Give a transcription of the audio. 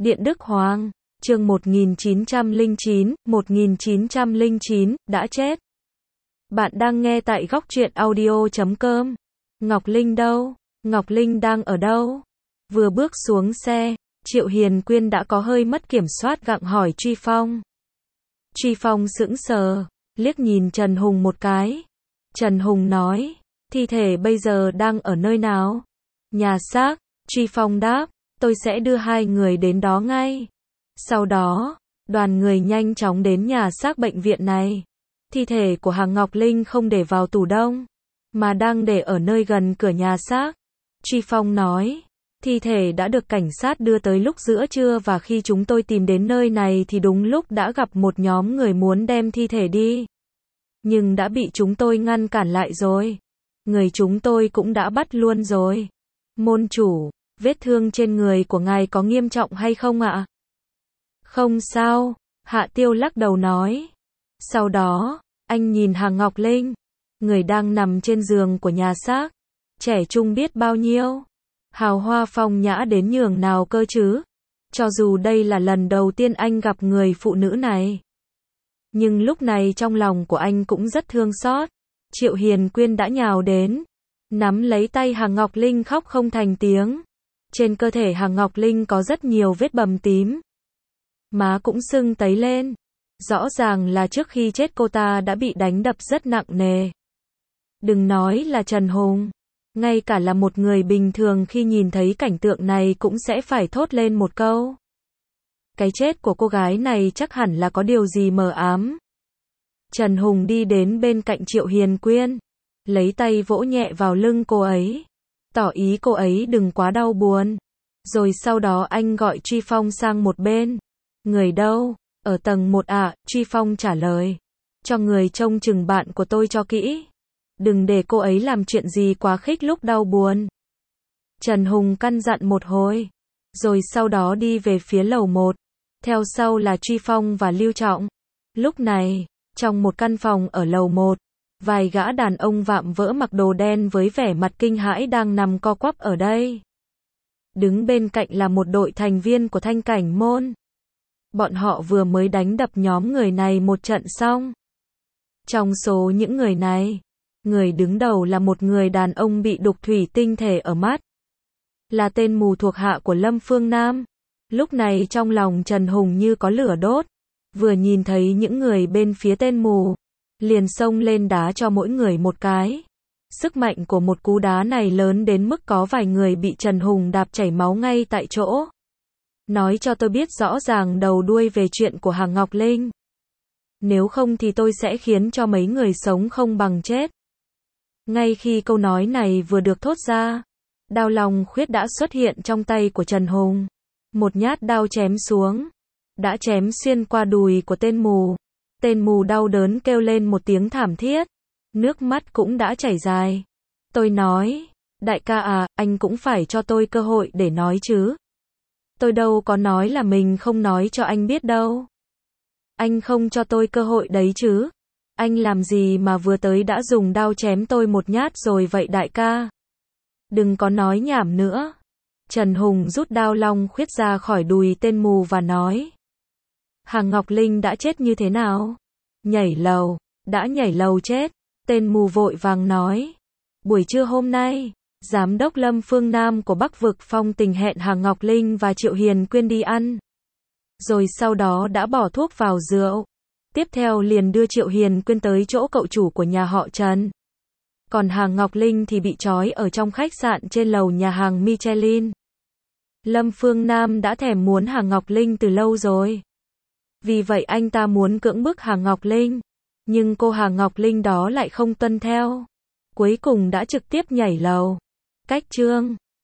Điện Đức Hoàng, chương 1909, đã chết. Bạn đang nghe tại góc truyện audio.com. Ngọc Linh đâu? Ngọc Linh đang ở đâu? Vừa bước xuống xe, Triệu Hiền Quyên đã có hơi mất kiểm soát gặng hỏi Truy Phong. Truy Phong sững sờ, liếc nhìn Trần Hùng một cái. Trần Hùng nói, thi thể bây giờ đang ở nơi nào? Nhà xác. Truy Phong đáp, tôi sẽ đưa hai người đến đó ngay. Sau đó, đoàn người nhanh chóng đến nhà xác bệnh viện này. Thi thể của Hằng Ngọc Linh không để vào tủ đông, mà đang để ở nơi gần cửa nhà xác. Truy Phong nói, thi thể đã được cảnh sát đưa tới lúc giữa trưa và khi chúng tôi tìm đến nơi này thì đúng lúc đã gặp một nhóm người muốn đem thi thể đi. Nhưng đã bị chúng tôi ngăn cản lại rồi. Người chúng tôi cũng đã bắt luôn rồi. Môn chủ, vết thương trên người của ngài có nghiêm trọng hay không ạ? Không sao, Hạ Tiêu lắc đầu nói. Sau đó, anh nhìn Hằng Ngọc Linh, người đang nằm trên giường của nhà xác, trẻ trung biết bao nhiêu, hào hoa phong nhã đến nhường nào cơ chứ, cho dù đây là lần đầu tiên anh gặp người phụ nữ này. Nhưng lúc này trong lòng của anh cũng rất thương xót. Triệu Hiền Quyên đã nhào đến, nắm lấy tay Hằng Ngọc Linh khóc không thành tiếng. Trên cơ thể Hằng Ngọc Linh có rất nhiều vết bầm tím, má cũng sưng tấy lên. Rõ ràng là trước khi chết cô ta đã bị đánh đập rất nặng nề. Đừng nói là Trần Hùng, ngay cả là một người bình thường khi nhìn thấy cảnh tượng này cũng sẽ phải thốt lên một câu. Cái chết của cô gái này chắc hẳn là có điều gì mờ ám. Trần Hùng đi đến bên cạnh Triệu Hiền Quyên, lấy tay vỗ nhẹ vào lưng cô ấy, tỏ ý cô ấy đừng quá đau buồn. Rồi sau đó anh gọi Truy Phong sang một bên. Người đâu? Ở tầng 1 ạ, Truy Phong trả lời. Cho người trông chừng bạn của tôi cho kỹ. Đừng để cô ấy làm chuyện gì quá khích lúc đau buồn. Trần Hùng căn dặn một hồi, rồi sau đó đi về phía lầu 1. Theo sau là Truy Phong và Lưu Trọng. Lúc này, trong một căn phòng ở lầu 1, vài gã đàn ông vạm vỡ mặc đồ đen với vẻ mặt kinh hãi đang nằm co quắp ở đây. Đứng bên cạnh là một đội thành viên của Thanh Cảnh Môn. Bọn họ vừa mới đánh đập nhóm người này một trận xong. Trong số những người này, người đứng đầu là một người đàn ông bị đục thủy tinh thể ở mắt. Là tên mù thuộc hạ của Lâm Phương Nam. Lúc này trong lòng Trần Hùng như có lửa đốt. Vừa nhìn thấy những người bên phía tên mù, liền xông lên đá cho mỗi người một cái. Sức mạnh của một cú đá này lớn đến mức có vài người bị Trần Hùng đạp chảy máu ngay tại chỗ. Nói cho tôi biết rõ ràng đầu đuôi về chuyện của Hằng Ngọc Linh. Nếu không thì tôi sẽ khiến cho mấy người sống không bằng chết. Ngay khi câu nói này vừa được thốt ra, đao long khuyết đã xuất hiện trong tay của Trần Hùng. Một nhát đao chém xuống, đã chém xuyên qua đùi của tên mù. Tên mù đau đớn kêu lên một tiếng thảm thiết, nước mắt cũng đã chảy dài. Tôi nói, đại ca à, anh cũng phải cho tôi cơ hội để nói chứ. Tôi đâu có nói là mình không nói cho anh biết đâu. Anh không cho tôi cơ hội đấy chứ. Anh làm gì mà vừa tới đã dùng đao chém tôi một nhát rồi vậy đại ca. Đừng có nói nhảm nữa. Trần Hùng rút đao long khuyết ra khỏi đùi tên mù và nói. Hằng Ngọc Linh đã chết như thế nào? Nhảy lầu. Đã nhảy lầu chết. Tên mù vội vàng nói. Buổi trưa hôm nay, Giám đốc Lâm Phương Nam của Bắc Vực Phong Tình hẹn Hằng Ngọc Linh và Triệu Hiền Quyên đi ăn. Rồi sau đó đã bỏ thuốc vào rượu. Tiếp theo liền đưa Triệu Hiền Quyên tới chỗ cậu chủ của nhà họ Trần. Còn Hằng Ngọc Linh thì bị trói ở trong khách sạn trên lầu nhà hàng Michelin. Lâm Phương Nam đã thèm muốn Hằng Ngọc Linh từ lâu rồi. Vì vậy anh ta muốn cưỡng bức Hằng Ngọc Linh. Nhưng cô Hằng Ngọc Linh đó lại không tuân theo. Cuối cùng đã trực tiếp nhảy lầu. Cách chương